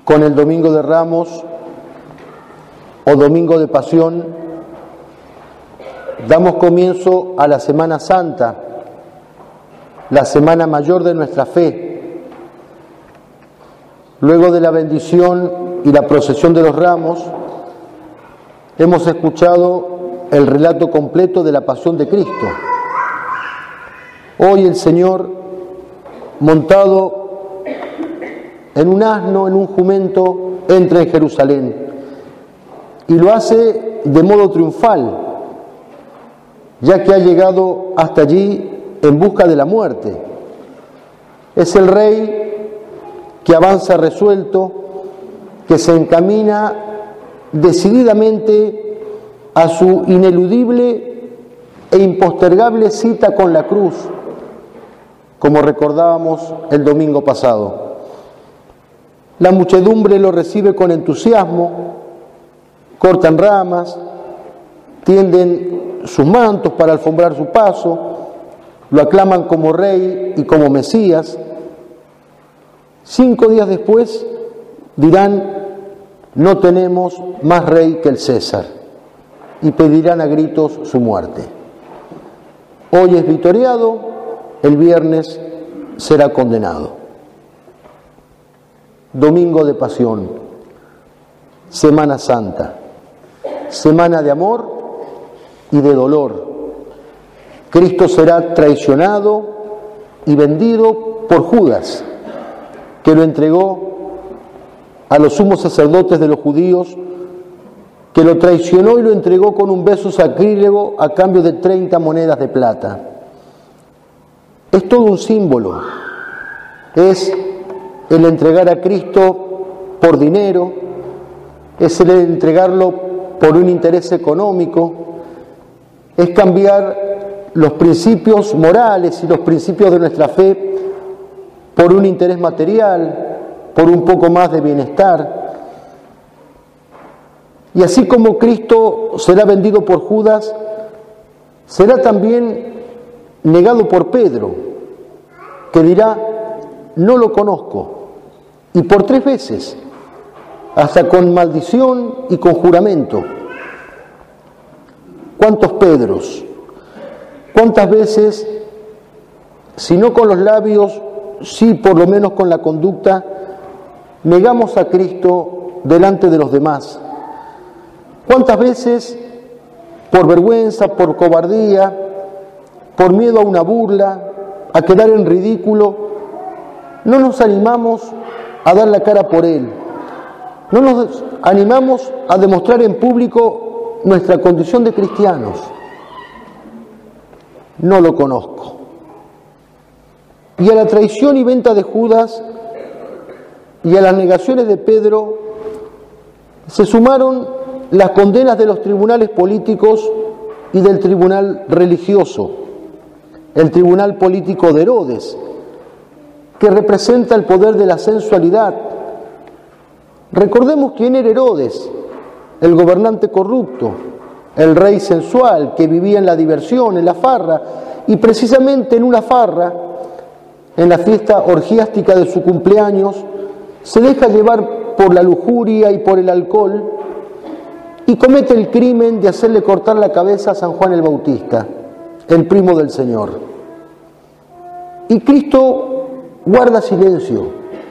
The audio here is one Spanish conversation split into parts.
con el Domingo de Ramos o Domingo de Pasión, damos comienzo a la Semana Santa, la semana mayor de nuestra fe. Luego de la bendición y la procesión de los ramos, hemos escuchado el relato completo de la pasión de Cristo. Hoy el Señor, montado en un asno, en un jumento, entra en Jerusalén y lo hace de modo triunfal, ya que ha llegado hasta allí en busca de la muerte. Es el Rey que avanza resuelto, que se encamina decididamente a su ineludible e impostergable cita con la cruz, como recordábamos el domingo pasado. La muchedumbre lo recibe con entusiasmo, cortan ramas, tienden sus mantos para alfombrar su paso, lo aclaman como rey y como Mesías. 5 días después dirán: no tenemos más rey que el César, y pedirán a gritos su muerte. Hoy es victoriado, el viernes será condenado. Domingo de Pasión, Semana Santa, semana de amor y de dolor. Cristo será traicionado y vendido por Judas, que lo entregó a los sumos sacerdotes de los judíos, que lo traicionó y lo entregó con un beso sacrílego a cambio de 30 monedas de plata. Es todo un símbolo, es el entregar a Cristo por dinero, es el entregarlo por un interés económico, es cambiar los principios morales y los principios de nuestra fe por un interés material, por un poco más de bienestar. Y así como Cristo será vendido por Judas, será también negado por Pedro, que dirá: no lo conozco, y por 3 veces, hasta con maldición y con juramento. ¿Cuántos Pedros? ¿Cuántas veces, si no con los labios, sí por lo menos con la conducta, negamos a Cristo delante de los demás? ¿Cuántas veces, por vergüenza, por cobardía, por miedo a una burla, a quedar en ridículo, no nos animamos a dar la cara por Él? No nos animamos a demostrar en público nuestra condición de cristianos. No lo conozco. Y a la traición y venta de Judas y a las negaciones de Pedro se sumaron las condenas de los tribunales políticos y del tribunal religioso, el tribunal político de Herodes, que representa el poder de la sensualidad. Recordemos quién era Herodes, el gobernante corrupto, el rey sensual que vivía en la diversión, en la farra, y precisamente en una farra, en la fiesta orgiástica de su cumpleaños, se deja llevar por la lujuria y por el alcohol y comete el crimen de hacerle cortar la cabeza a San Juan el Bautista, el primo del Señor. Y Cristo guarda silencio.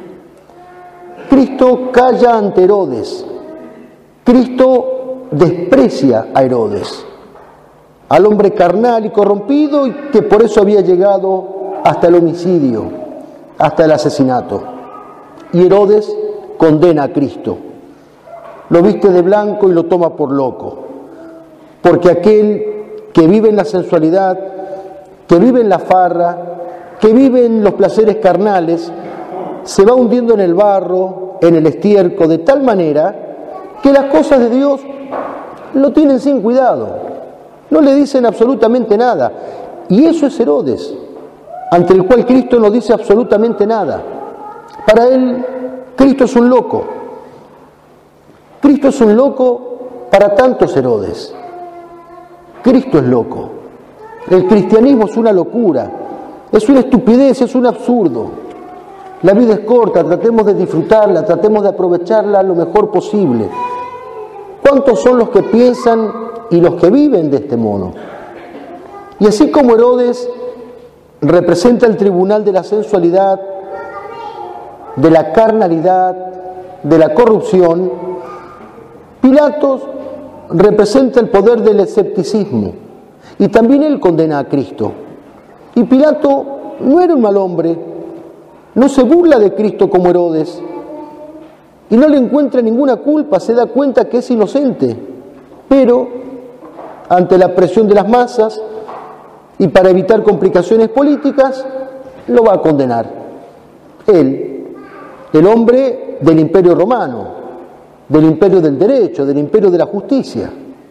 Cristo calla ante Herodes. Cristo desprecia a Herodes, al hombre carnal y corrompido, y que por eso había llegado hasta el homicidio, hasta el asesinato. Y Herodes condena a Cristo. Lo viste de blanco y lo toma por loco, porque aquel que vive en la sensualidad, que vive en la farra, que vive en los placeres carnales, se va hundiendo en el barro, en el estiércol, de tal manera que las cosas de Dios lo tienen sin cuidado, no le dicen absolutamente nada. Y eso es Herodes, ante el cual Cristo no dice absolutamente nada. Para él, Cristo es un loco. Cristo es un loco para tantos Herodes. Cristo es loco. El cristianismo es una locura, es una estupidez, es un absurdo. La vida es corta, tratemos de disfrutarla, tratemos de aprovecharla lo mejor posible. ¿Cuántos son los que piensan y los que viven de este modo? Y así como Herodes representa el tribunal de la sensualidad, de la carnalidad, de la corrupción, Pilatos representa el poder del escepticismo y también él condena a Cristo. Y Pilato no era un mal hombre, no se burla de Cristo como Herodes y no le encuentra ninguna culpa, se da cuenta que es inocente, pero ante la presión de las masas y para evitar complicaciones políticas, lo va a condenar. Él, el hombre del Imperio Romano, del imperio del derecho, del imperio de la justicia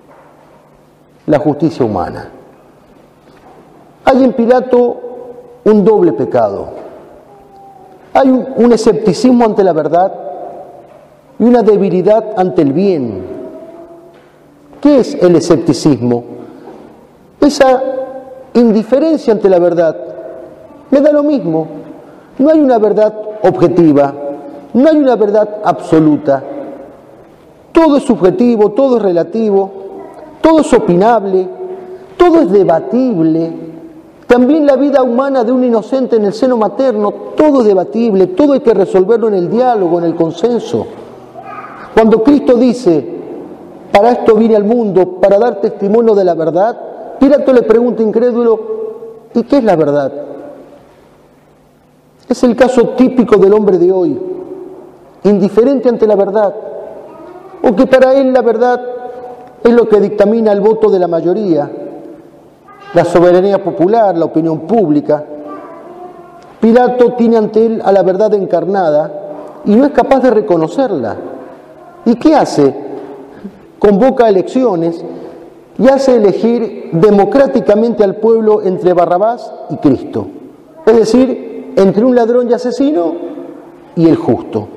humana. Hay en Pilato un doble pecado. Hay un escepticismo ante la verdad y una debilidad ante el bien. ¿Qué es el escepticismo? Esa indiferencia ante la verdad. Me da lo mismo. No hay una verdad objetiva, no hay una verdad absoluta. Todo es subjetivo, todo es relativo, todo es opinable, todo es debatible. También la vida humana de un inocente en el seno materno, todo es debatible, todo hay que resolverlo en el diálogo, en el consenso. Cuando Cristo dice, para esto vine al mundo, para dar testimonio de la verdad, Pilato le pregunta incrédulo, ¿y qué es la verdad? Es el caso típico del hombre de hoy, indiferente ante la verdad, o que para él la verdad es lo que dictamina el voto de la mayoría, la soberanía popular, la opinión pública. Pilato tiene ante él a la verdad encarnada y no es capaz de reconocerla. ¿Y qué hace? Convoca elecciones y hace elegir democráticamente al pueblo entre Barrabás y Cristo. Es decir, entre un ladrón y asesino y el justo.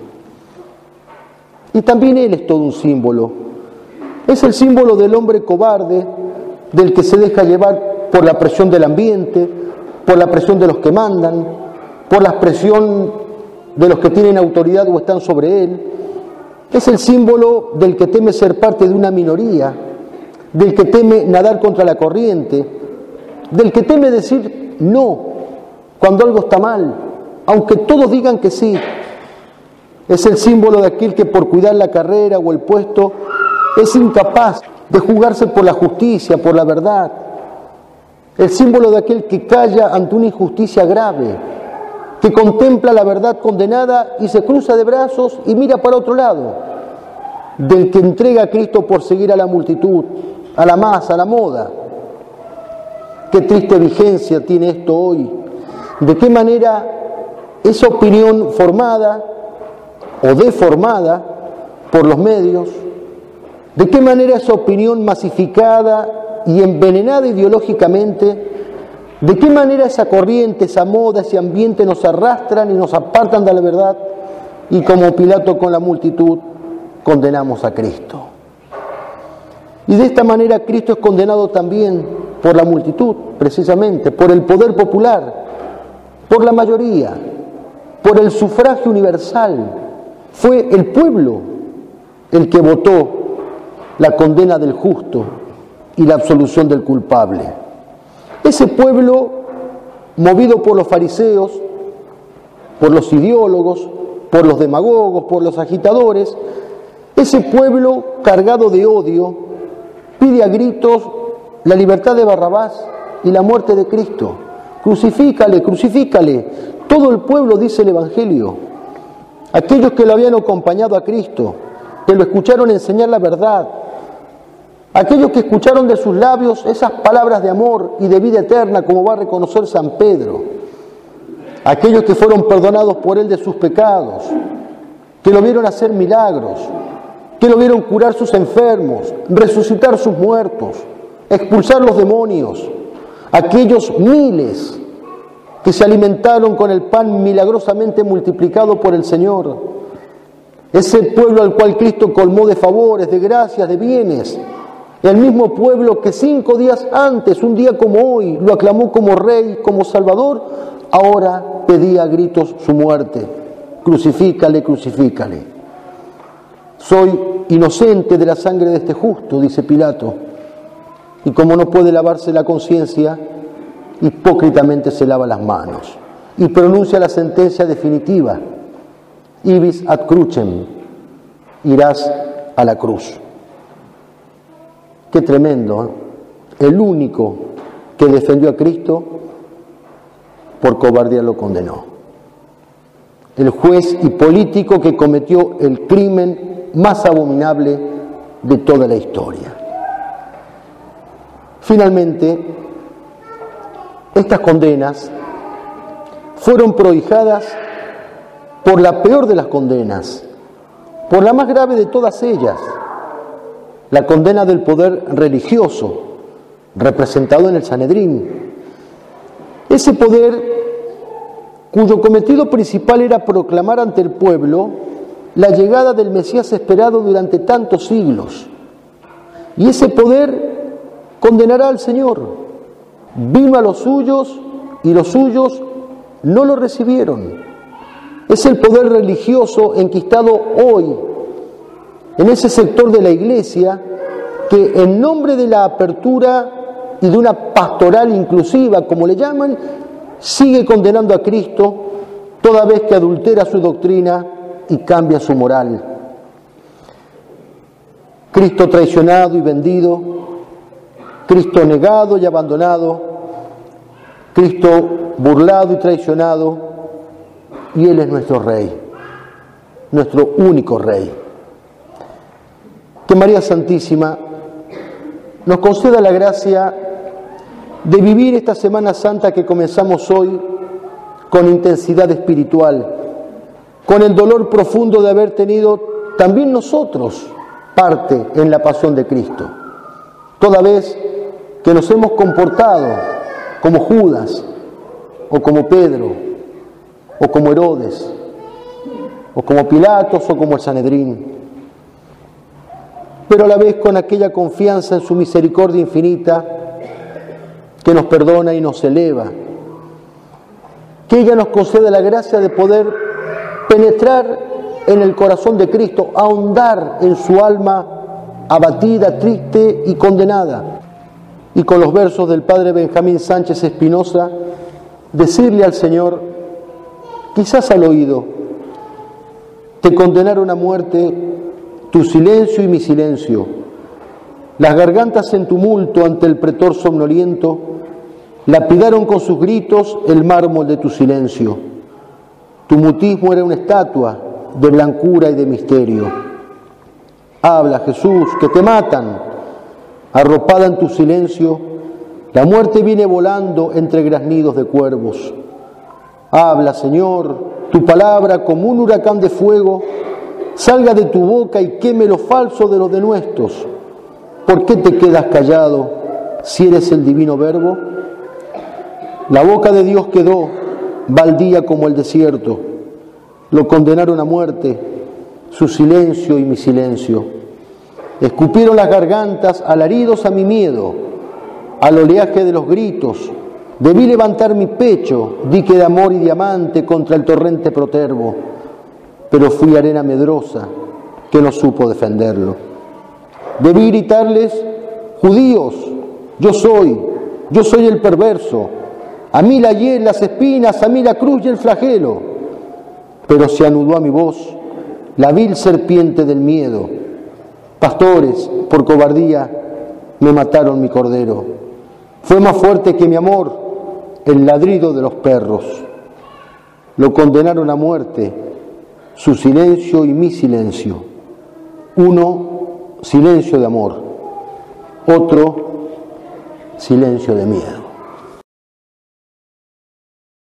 Y también él es todo un símbolo. Es el símbolo del hombre cobarde, del que se deja llevar por la presión del ambiente, por la presión de los que mandan, por la presión de los que tienen autoridad o están sobre él. Es el símbolo del que teme ser parte de una minoría, del que teme nadar contra la corriente, del que teme decir no cuando algo está mal, aunque todos digan que sí. Es el símbolo de aquel que por cuidar la carrera o el puesto es incapaz de jugarse por la justicia, por la verdad. El símbolo de aquel que calla ante una injusticia grave, que contempla la verdad condenada y se cruza de brazos y mira para otro lado. Del que entrega a Cristo por seguir a la multitud, a la masa, a la moda. Qué triste vigencia tiene esto hoy. De qué manera esa opinión formada o deformada por los medios, de qué manera esa opinión masificada y envenenada ideológicamente, de qué manera esa corriente, esa moda, ese ambiente nos arrastran y nos apartan de la verdad y como Pilato con la multitud condenamos a Cristo. Y de esta manera Cristo es condenado también por la multitud, precisamente, por el poder popular, por la mayoría, por el sufragio universal. Fue el pueblo el que votó la condena del justo y la absolución del culpable. Ese pueblo, movido por los fariseos, por los ideólogos, por los demagogos, por los agitadores, ese pueblo cargado de odio pide a gritos la libertad de Barrabás y la muerte de Cristo. Crucifícale, crucifícale. Todo el pueblo dice el Evangelio. Aquellos que lo habían acompañado a Cristo, que lo escucharon enseñar la verdad, aquellos que escucharon de sus labios esas palabras de amor y de vida eterna, como va a reconocer San Pedro, aquellos que fueron perdonados por él de sus pecados, que lo vieron hacer milagros, que lo vieron curar sus enfermos, resucitar sus muertos, expulsar los demonios, aquellos miles que se alimentaron con el pan milagrosamente multiplicado por el Señor, ese pueblo al cual Cristo colmó de favores, de gracias, de bienes, el mismo pueblo que 5 días antes, un día como hoy, lo aclamó como Rey, como Salvador, ahora pedía a gritos su muerte. crucifícale, crucifícale. Soy inocente de la sangre de este justo, dice Pilato, y como no puede lavarse la conciencia, hipócritamente se lava las manos y pronuncia la sentencia definitiva: ibis ad crucem, irás a la cruz. Qué tremendo, ¿eh? El único que defendió a Cristo, por cobardía lo condenó. El juez y político que cometió el crimen más abominable de toda la historia. Finalmente, estas condenas fueron prohijadas por la peor de las condenas, por la más grave de todas ellas, la condena del poder religioso, representado en el Sanedrín. Ese poder cuyo cometido principal era proclamar ante el pueblo la llegada del Mesías esperado durante tantos siglos. Y ese poder condenará al Señor. Vino a los suyos y los suyos no lo recibieron. Es el poder religioso enquistado hoy en ese sector de la Iglesia que, en nombre de la apertura y de una pastoral inclusiva, como le llaman, sigue condenando a Cristo toda vez que adultera su doctrina y cambia su moral. Cristo traicionado y vendido, Cristo negado y abandonado, Cristo burlado y traicionado, y Él es nuestro Rey, nuestro único Rey. Que María Santísima nos conceda la gracia de vivir esta Semana Santa que comenzamos hoy con intensidad espiritual, con el dolor profundo de haber tenido también nosotros parte en la pasión de Cristo, toda vez que nos hemos comportado como Judas, o como Pedro, o como Herodes, o como Pilatos, o como el Sanedrín, pero a la vez con aquella confianza en su misericordia infinita que nos perdona y nos eleva. Que ella nos conceda la gracia de poder penetrar en el corazón de Cristo, ahondar en su alma abatida, triste y condenada. Y con los versos del padre Benjamín Sánchez Espinosa, decirle al Señor, quizás al oído: te condenaron a muerte tu silencio y mi silencio, las gargantas en tumulto ante el pretor somnoliento, lapidaron con sus gritos el mármol de tu silencio. Tu mutismo era una estatua de blancura y de misterio. Habla, Jesús, que te matan. Arropada en tu silencio, la muerte viene volando entre graznidos de cuervos. Habla, Señor, tu palabra como un huracán de fuego salga de tu boca y queme lo falso de los denuestos. ¿Por qué te quedas callado si eres el divino Verbo? La boca de Dios quedó baldía como el desierto. Lo condenaron a muerte, su silencio y mi silencio. Escupieron las gargantas alaridos a mi miedo, al oleaje de los gritos. Debí levantar mi pecho, dique de amor y diamante contra el torrente protervo, pero fui arena medrosa que no supo defenderlo. Debí gritarles: judíos, yo soy el perverso, a mí la hiel, las espinas, a mí la cruz y el flagelo. Pero se anudó a mi voz la vil serpiente del miedo. Pastores, por cobardía, me mataron mi cordero. Fue más fuerte que mi amor el ladrido de los perros. Lo condenaron a muerte, su silencio y mi silencio. Uno, silencio de amor. Otro, silencio de miedo.